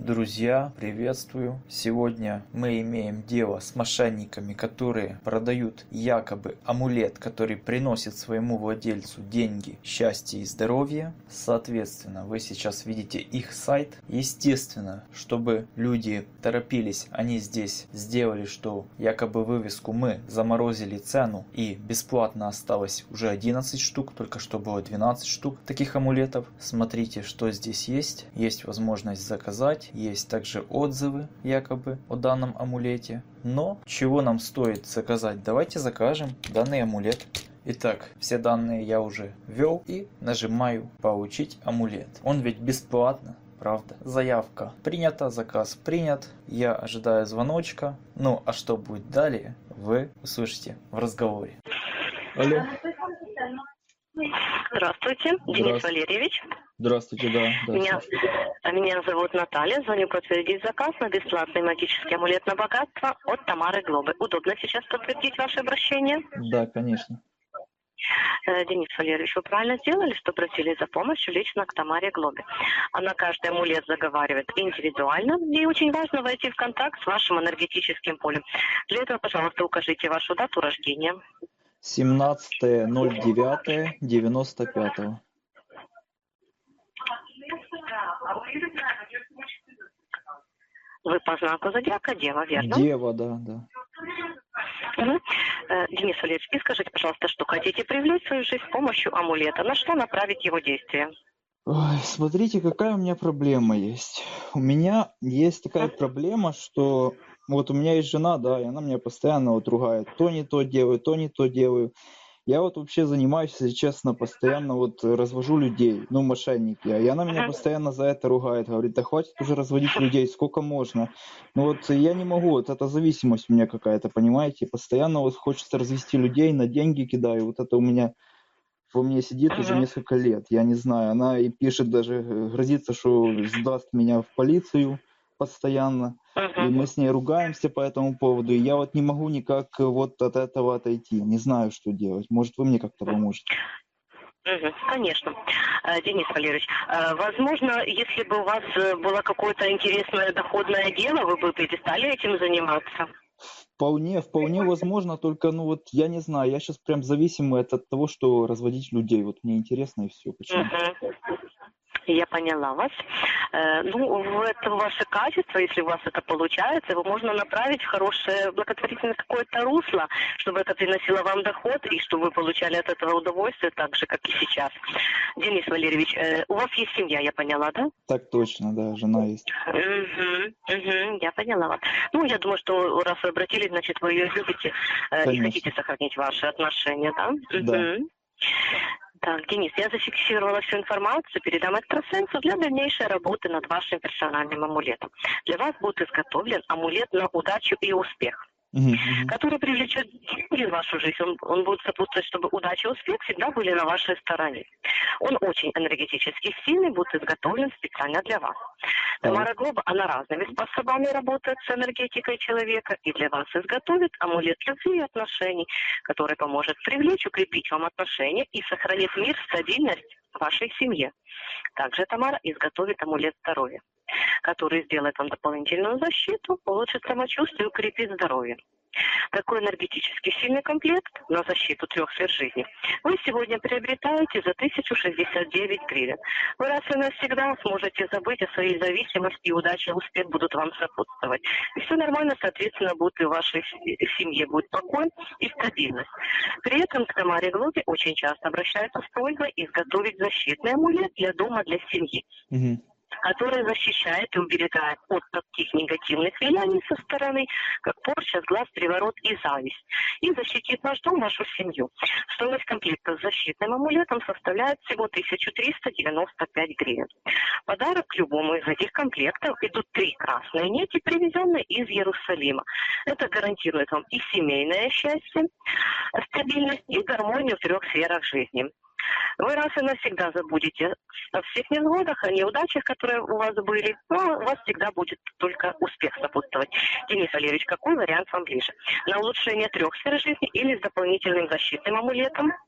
Друзья, приветствую! Сегодня мы имеем дело с мошенниками, которые продают якобы амулет, который приносит своему владельцу деньги, счастье и здоровье. Соответственно, вы сейчас видите их сайт. Естественно, чтобы люди торопились, они здесь сделали, что якобы вывеску мы заморозили цену и бесплатно осталось уже 11 штук, только что было 12 штук таких амулетов. Смотрите, что здесь есть. Есть возможность заказать. Есть также отзывы якобы о данном амулете. Но чего нам стоит заказать? Давайте закажем данный амулет. Итак, все данные я уже ввел и нажимаю «Получить амулет». Он ведь бесплатно, правда? Заявка принята, заказ принят. Я ожидаю звоночка. Ну а что будет далее, вы услышите в разговоре. Алло. Здравствуйте, Денис Валерьевич. Здравствуйте, да. Меня зовут Наталья. Звоню подтвердить заказ на бесплатный магический амулет на богатство от Тамары Глобы. Удобно сейчас подтвердить ваше обращение? Да, конечно. Денис Валерьевич, вы правильно сделали, что обратились за помощью лично к Тамаре Глобе. Она каждый амулет заговаривает индивидуально, и очень важно войти в контакт с вашим энергетическим полем. Для этого, пожалуйста, укажите вашу дату рождения. 17.09.95. Вы по знаку зодиака Дева, верно? Дева, да. Угу. Денис Валерьевич, и скажите, пожалуйста, что хотите привлечь в свою жизнь с помощью амулета? На что направить его действие? Ой, смотрите, какая у меня проблема есть. У меня есть такая проблема, что вот у меня есть жена, да, и она меня постоянно вот ругает. То не то делаю, то не то делаю. Я вот вообще занимаюсь, если честно, постоянно вот развожу людей, ну, мошенники. И она меня постоянно за это ругает, говорит, да хватит уже разводить людей, сколько можно. Ну вот я не могу, вот это зависимость у меня какая-то, понимаете? Постоянно вот хочется развести людей, на деньги кидаю, вот это у меня во мне сидит уже несколько лет, я не знаю. Она и пишет даже, грозится, что сдаст меня в полицию постоянно. И мы с ней ругаемся по этому поводу. И я вот не могу никак вот от этого отойти. Не знаю, что делать. Может, вы мне как-то поможете? Конечно. Денис Валерьевич, возможно, если бы у вас было какое-то интересное доходное дело, вы бы перестали этим заниматься? Вполне возможно, только, ну вот, я не знаю, я сейчас прям зависимый от того, что разводить людей. Вот мне интересно и все. Почему? Я поняла вас. Это ваше качество, если у вас это получается, его можно направить в хорошее благотворительное какое-то русло, чтобы это приносило вам доход и чтобы вы получали от этого удовольствие так же, как и сейчас. Денис Валерьевич, у вас есть семья, я поняла, да? Так точно, да, жена есть. Я поняла вас. Ну, я думаю, что раз вы обратились, значит, вы ее любите и хотите сохранить ваши отношения, да? Да. Так, Денис, я зафиксировала всю информацию, передам экстрасенсу для дальнейшей работы над вашим персональным амулетом. Для вас будет изготовлен амулет на удачу и успех, который привлечет деньги в вашу жизнь. Он будет сопутствовать, чтобы удача и успех всегда были на вашей стороне. Он очень энергетически сильный, будет изготовлен специально для вас. Тамара Глоба, она разными способами работает с энергетикой человека и для вас изготовит амулет любви и отношений, который поможет привлечь, укрепить вам отношения и сохранит мир, стабильность в вашей семье. Также Тамара изготовит амулет здоровья, который сделает вам дополнительную защиту, улучшит самочувствие и укрепит здоровье. Такой энергетически сильный комплект на защиту 3 сфер жизни вы сегодня приобретаете за 1069 гривен. Вы раз и навсегда сможете забыть о своей зависимости, и удача и успех будут вам сопутствовать. И все нормально, соответственно, будет и в вашей семье будет покой и стабильность. При этом к Тамаре Глобе очень часто обращаются с просьбой изготовить защитный амулет для дома, для семьи, который защищает и уберегает от таких негативных влияний со стороны, как порча, сглаз, приворот и зависть. И защитит ваш дом, вашу семью. Стоимость комплекта с защитным амулетом составляет всего 1395 гривен. Подарок к любому из этих комплектов идут 3 красные нити, привезенные из Иерусалима. Это гарантирует вам и семейное счастье, стабильность и гармонию в 3 сферах жизни. Вы раз и навсегда забудете о всех невзгодах, о неудачах, которые у вас были, но у вас всегда будет только успех сопутствовать. Денис Валерьевич, какой вариант вам ближе? На улучшение 3 сфер жизни или с дополнительным защитным амулетом?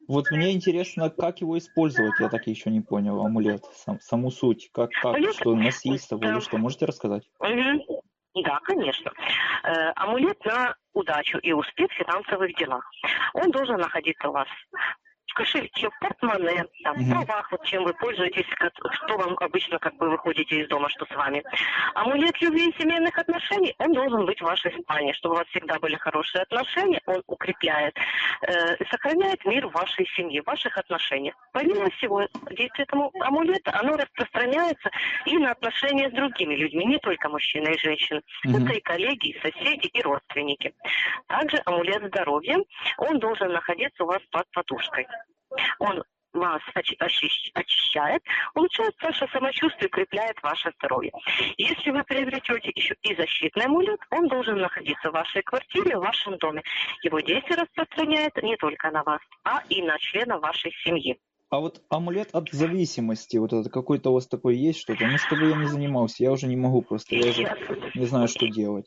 Вот мне интересно, как его использовать, я так еще не понял, амулет, саму суть, как Амулет, что носить с собой или да. что, можете рассказать? Мгм. Да, конечно. Амулет на удачу и успех в финансовых делах. Он должен находиться у вас в кошельке, в портмоне, там, в Мгм. правах, вот чем вы пользуетесь, что вам обычно, как вы выходите из дома, что с вами. Амулет любви и семейных отношений, он должен быть в вашей спальне, чтобы у вас всегда были хорошие отношения, он укрепляет и сохраняет мир в вашей семье, в ваших отношениях. Помимо всего, действие этого амулета, оно распространяется и на отношения с другими людьми, не только мужчины и женщины. Мгм. Это и коллеги, и соседи, и родственники. Также амулет здоровья, он должен находиться у вас под подушкой. Он вас очищает, улучшает ваше самочувствие, укрепляет ваше здоровье. Если вы приобретете еще и защитный амулет, он должен находиться в вашей квартире, в вашем доме. Его действие распространяется не только на вас, а и на членов вашей семьи. А вот амулет от зависимости, вот это какой-то у вас такой есть что-то? Ну, чтобы я не занимался, я уже не могу просто, я уже не знаю, что делать.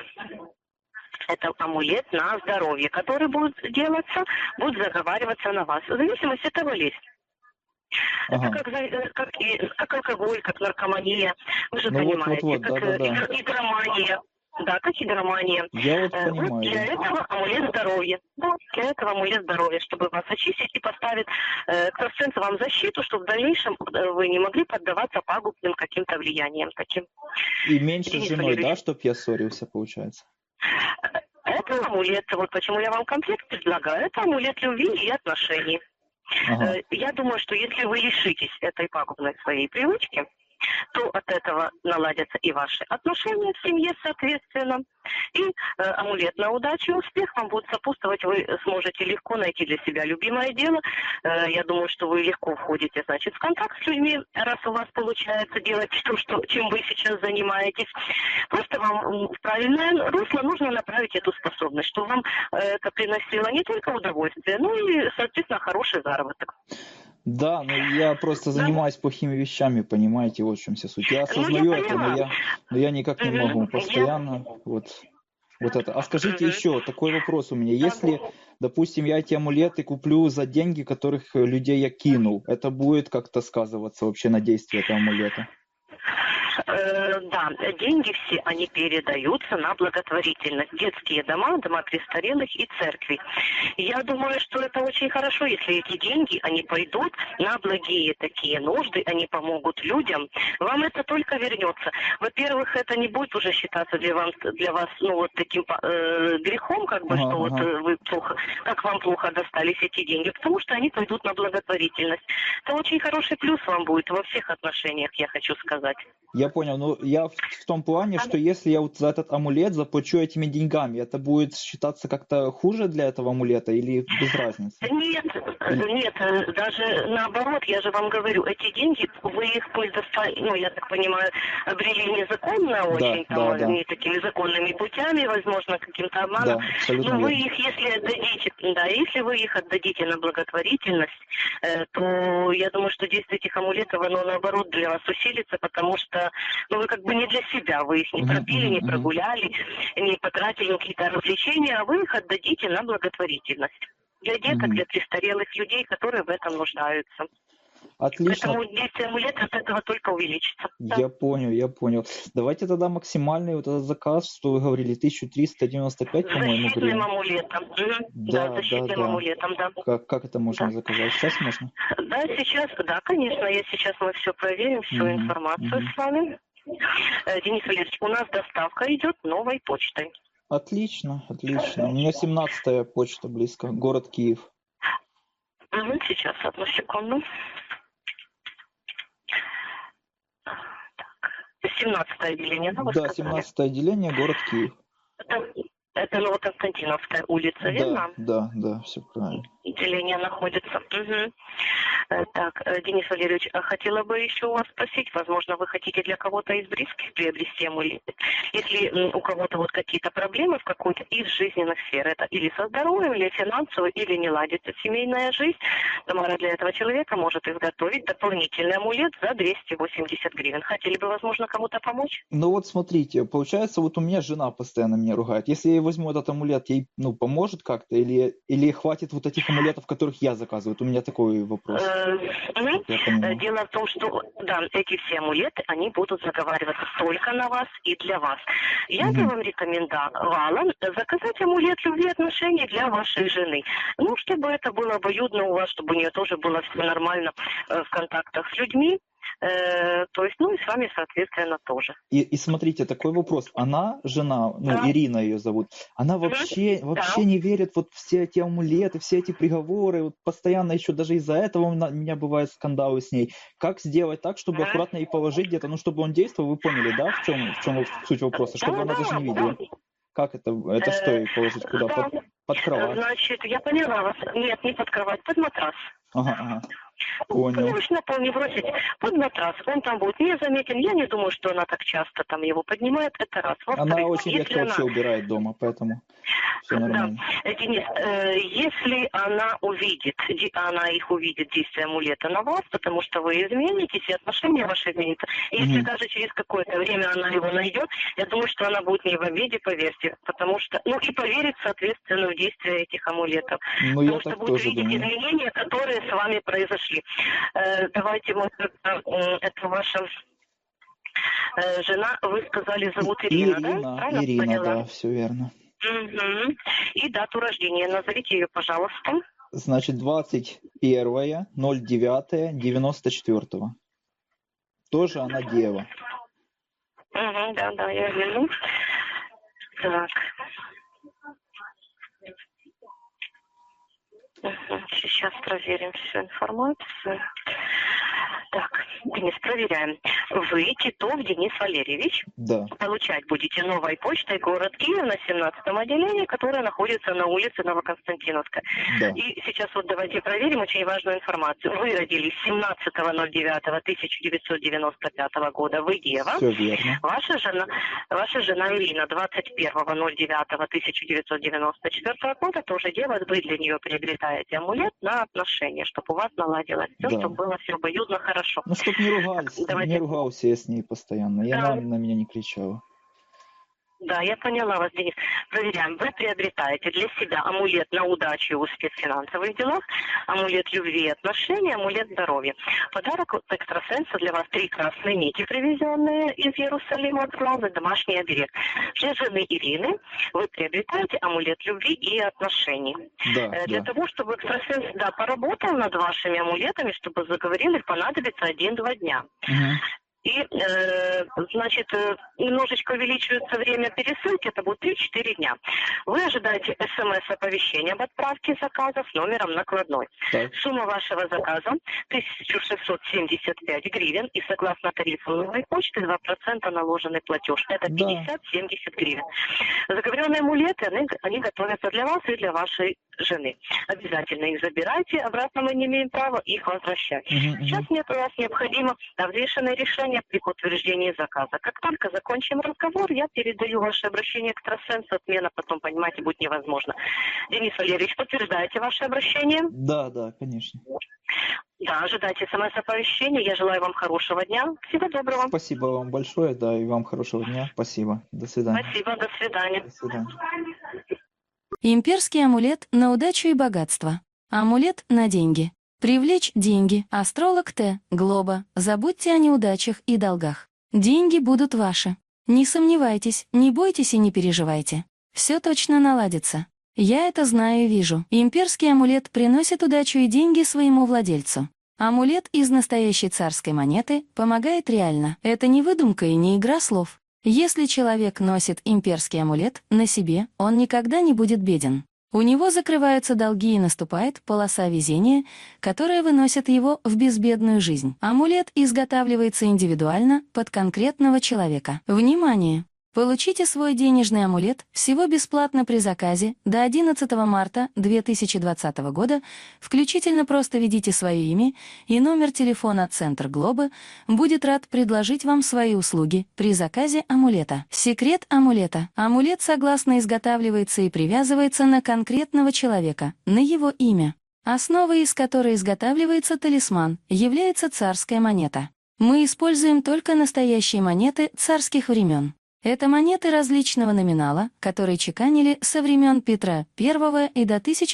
Это амулет на здоровье, который будет делаться, будет заговариваться на вас. В зависимости от болезни. Ага. Это как алкоголь, как наркомания. Вы же Ну понимаете, вот, как игромания. Да, как игромания. Я вот понимаю. Вот для этого амулет здоровья. Да, для этого амулет здоровья, чтобы вас очистить и поставить экстрасенсы вам защиту, чтобы в дальнейшем вы не могли поддаваться пагубным каким-то влияниям таким. И меньше с женой, да, чтоб я ссорился, получается? Это амулет, вот почему я вам комплект предлагаю, это амулет любви и отношений. Ага. Я думаю, что если вы лишитесь этой пагубной своей привычки, то от этого наладятся и ваши отношения в семье, соответственно. И амулет на удачу и успех вам будет сопутствовать. Вы сможете легко найти для себя любимое дело. Я думаю, что вы легко входите, значит, в контакт с людьми, раз у вас получается делать то, чем вы сейчас занимаетесь. Просто вам в правильное русло нужно направить эту способность, чтобы вам это приносило не только удовольствие, но и, соответственно, хороший заработок. Да, но я просто занимаюсь плохими вещами, понимаете, вот в чем вся суть. Я осознаю это, но я никак не могу постоянно. Вот это. А скажите еще, такой вопрос у меня. Если, допустим, я эти амулеты куплю за деньги, которых людей я кинул, это будет как-то сказываться вообще на действие этого амулета? Да, деньги все, они передаются на благотворительность. Детские дома, дома престарелых и церкви. Я думаю, что это очень хорошо, если эти деньги, они пойдут на благие такие нужды, они помогут людям. Вам это только вернется. Во-первых, это не будет уже считаться для вас, ну, вот таким грехом, как бы, что вот вы плохо, как вам плохо достались эти деньги, потому что они пойдут на благотворительность. Это очень хороший плюс вам будет во всех отношениях, я хочу сказать. Я понял, но я в том плане, что если я вот за этот амулет заплачу этими деньгами, это будет считаться как-то хуже для этого амулета или без разницы? Нет, даже наоборот, я же вам говорю, эти деньги, вы их достали, ну, я так понимаю, обрели незаконно очень, не такими законными путями, возможно, каким-то обманом. Но вы их, если вы их отдадите на благотворительность, то я думаю, что действие этих амулетов, оно наоборот для вас усилится, потому что вы как бы не для себя, вы их не пропили, не прогуляли, не потратили на какие-то развлечения, а вы их отдадите на благотворительность. Для деток, для престарелых людей, которые в этом нуждаются. Отлично. Поэтому действие амулета от этого только увеличится. Я понял. Давайте тогда максимальный вот этот заказ, что вы говорили, 1395, по-моему, защитным амулетом. Да, защитным амулетом, да. Как это можно заказать? Сейчас можно? Да, конечно. Мы все проверим, всю информацию с вами. Денис Валерьевич, у нас доставка идет новой почтой. Отлично. У меня 17-я почта близко, город Киев. Сейчас, одну секунду. 17-е отделение, да, вы сказали? 17-е отделение, город Киев. Это Новоконстантиновская улица, верно? Да, все правильно. Отделение находится. Так, Денис Валерьевич, хотела бы еще у вас спросить, возможно, вы хотите для кого-то из близких приобрести амулет? Если у кого-то вот какие-то проблемы в какой-то из жизненных сфер, это или со здоровьем, или финансово, или не ладится семейная жизнь, Тамара для этого человека может изготовить дополнительный амулет за 280 гривен. Хотели бы, возможно, кому-то помочь? Ну вот смотрите, получается, вот у меня жена постоянно меня ругает. Если я ей возьму этот амулет, ей поможет как-то? Или хватит вот этих амулетов, которых я заказываю? Вот у меня такой вопрос. Дело в том, что да, эти все амулеты, они будут заговариваться только на вас и для вас. Я бы вам рекомендовала заказать амулет любви и отношений для вашей жены. Ну, чтобы это было обоюдно у вас, чтобы у нее тоже было все нормально в контактах с людьми. То есть, ну и с вами, соответственно, тоже. И смотрите, такой вопрос. Она, жена, Ирина ее зовут, она вообще не верит вот все эти амулеты, все эти приговоры, вот постоянно еще даже из-за этого у меня бывают скандалы с ней. Как сделать так, чтобы аккуратно ей положить где-то, ну, чтобы он действовал, вы поняли, да, в чем суть вопроса, чтобы она даже не видела? Как это? Это что ей положить? Куда? Под кровать? Значит, я поняла вас. Нет, не под кровать, под матрас. Ага. Понял. Конечно, на пол не бросить, под матрас. Он там будет незаметен. Я не думаю, что она так часто там его поднимает. Это раз. Она очень редко вообще убирает дома, поэтому все нормально. Да. Денис, если она их увидит, действие амулета на вас, потому что вы изменитесь, и отношения ваши изменятся. Если даже через какое-то время она его найдет, я думаю, что она будет не в обиде, поверьте. Потому что, и поверит, соответственно, в действие этих амулетов. Потому что будет видеть изменения, которые с вами произошли. Давайте это ваша жена, вы сказали, зовут Ирина, да? Правильно Ирина, поняла? Да, все верно. И дату рождения, назовите ее, пожалуйста. Значит, 21.09.94. Тоже она дева. Да, я вижу. Так. Сейчас проверим всю информацию. Так, Денис, проверяем. Вы Титов Денис Валерьевич. Да. Получать будете новой почтой город Киев на 17-м отделении, которое находится на улице Новоконстантиновская. Да. И сейчас вот давайте проверим очень важную информацию. Вы родились 17.09.1995 года. Вы дева. Все верно. Ваша жена Ирина 21.09.1994 года тоже дева. Вы для нее приобретаете амулет на отношения, чтобы у вас наладилось все, чтобы было все обоюдно хорошо. Ну, чтоб не ругался я с ней постоянно. И она на меня не кричала. Да, я поняла вас, Денис. Проверяем. Вы приобретаете для себя амулет на удачу и успех в финансовых делах, амулет любви и отношений, амулет здоровья. Подарок от экстрасенса для вас 3 красные нити, привезенные из Иерусалима от главы, домашний оберег. Для жены Ирины вы приобретаете амулет любви и отношений. Для того, чтобы экстрасенс поработал над вашими амулетами, чтобы заговорили, понадобится 1-2 дня. И, значит, немножечко увеличивается время пересылки, это будет 3-4 дня. Вы ожидаете СМС-оповещения об отправке заказа с номером накладной. Так. Сумма вашего заказа 1675 гривен, и согласно тарифу новой почты 2% наложенный платеж. Это 50-70 гривен. Заговоренные амулеты, они готовятся для вас и для вашей жены. Обязательно их забирайте, обратно мы не имеем права их возвращать. Сейчас у нас необходимо взвешенное решение при подтверждении заказа. Как только закончим разговор, я передаю ваше обращение к экстрасенсу. Отмена потом, понимаете, будет невозможно. Денис Валерьевич, подтверждаете ваше обращение? Да, конечно. Да, ожидайте смс-оповещения. Я желаю вам хорошего дня. Всего доброго. Спасибо вам большое, да, и вам хорошего дня. Спасибо. До свидания. Спасибо, до свидания. До свидания. Имперский амулет на удачу и богатство. Амулет на деньги. Привлечь деньги. Астролог Т. Глоба. Забудьте о неудачах и долгах. Деньги будут ваши. Не сомневайтесь, не бойтесь и не переживайте. Все точно наладится. Я это знаю и вижу. Имперский амулет приносит удачу и деньги своему владельцу. Амулет из настоящей царской монеты помогает реально. Это не выдумка и не игра слов. Если человек носит имперский амулет на себе, он никогда не будет беден. У него закрываются долги и наступает полоса везения, которая выносит его в безбедную жизнь. Амулет изготавливается индивидуально под конкретного человека. Внимание! Получите свой денежный амулет всего бесплатно при заказе до 11 марта 2020 года, включительно просто введите свое имя и номер телефона Центр Глобы, будет рад предложить вам свои услуги при заказе амулета. Секрет амулета. Амулет согласно изготавливается и привязывается на конкретного человека, на его имя. Основой, из которой изготавливается талисман, является царская монета. Мы используем только настоящие монеты царских времен. Это монеты различного номинала, которые чеканили со времен Петра I и до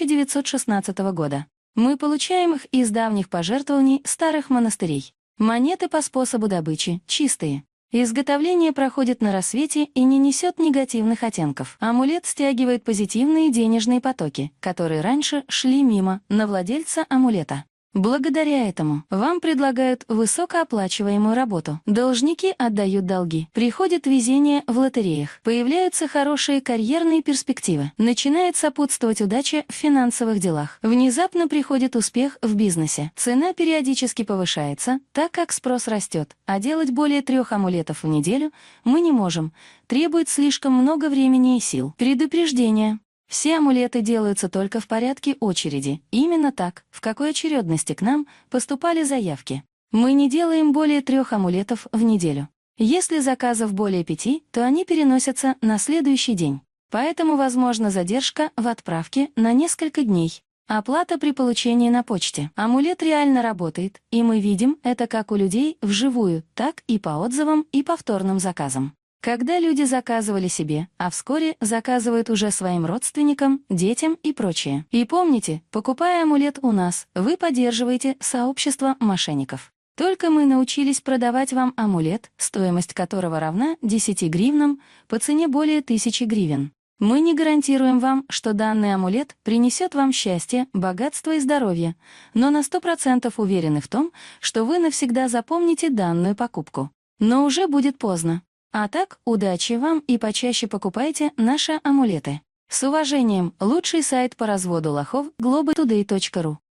1916 года. Мы получаем их из давних пожертвований старых монастырей. Монеты по способу добычи чистые. Изготовление проходит на рассвете и не несет негативных оттенков. Амулет стягивает позитивные денежные потоки, которые раньше шли мимо, на владельца амулета. Благодаря этому вам предлагают высокооплачиваемую работу. Должники отдают долги. Приходит везение в лотереях. Появляются хорошие карьерные перспективы. Начинает сопутствовать удача в финансовых делах. Внезапно приходит успех в бизнесе. Цена периодически повышается, так как спрос растет. А делать более 3 амулетов в неделю мы не можем. Требует слишком много времени и сил. Предупреждение. Все амулеты делаются только в порядке очереди. Именно так, в какой очередности к нам поступали заявки. Мы не делаем более 3 амулетов в неделю. Если заказов более 5, то они переносятся на следующий день. Поэтому возможна задержка в отправке на несколько дней. Оплата при получении на почте. Амулет реально работает, и мы видим это как у людей вживую, так и по отзывам и повторным заказам. Когда люди заказывали себе, а вскоре заказывают уже своим родственникам, детям и прочее. И помните, покупая амулет у нас, вы поддерживаете сообщество мошенников. Только мы научились продавать вам амулет, стоимость которого равна 10 гривнам, по цене более 1000 гривен. Мы не гарантируем вам, что данный амулет принесет вам счастье, богатство и здоровье, но на 100% уверены в том, что вы навсегда запомните данную покупку. Но уже будет поздно. А так, удачи вам и почаще покупайте наши амулеты. С уважением, лучший сайт по разводу лохов globotoday.ru.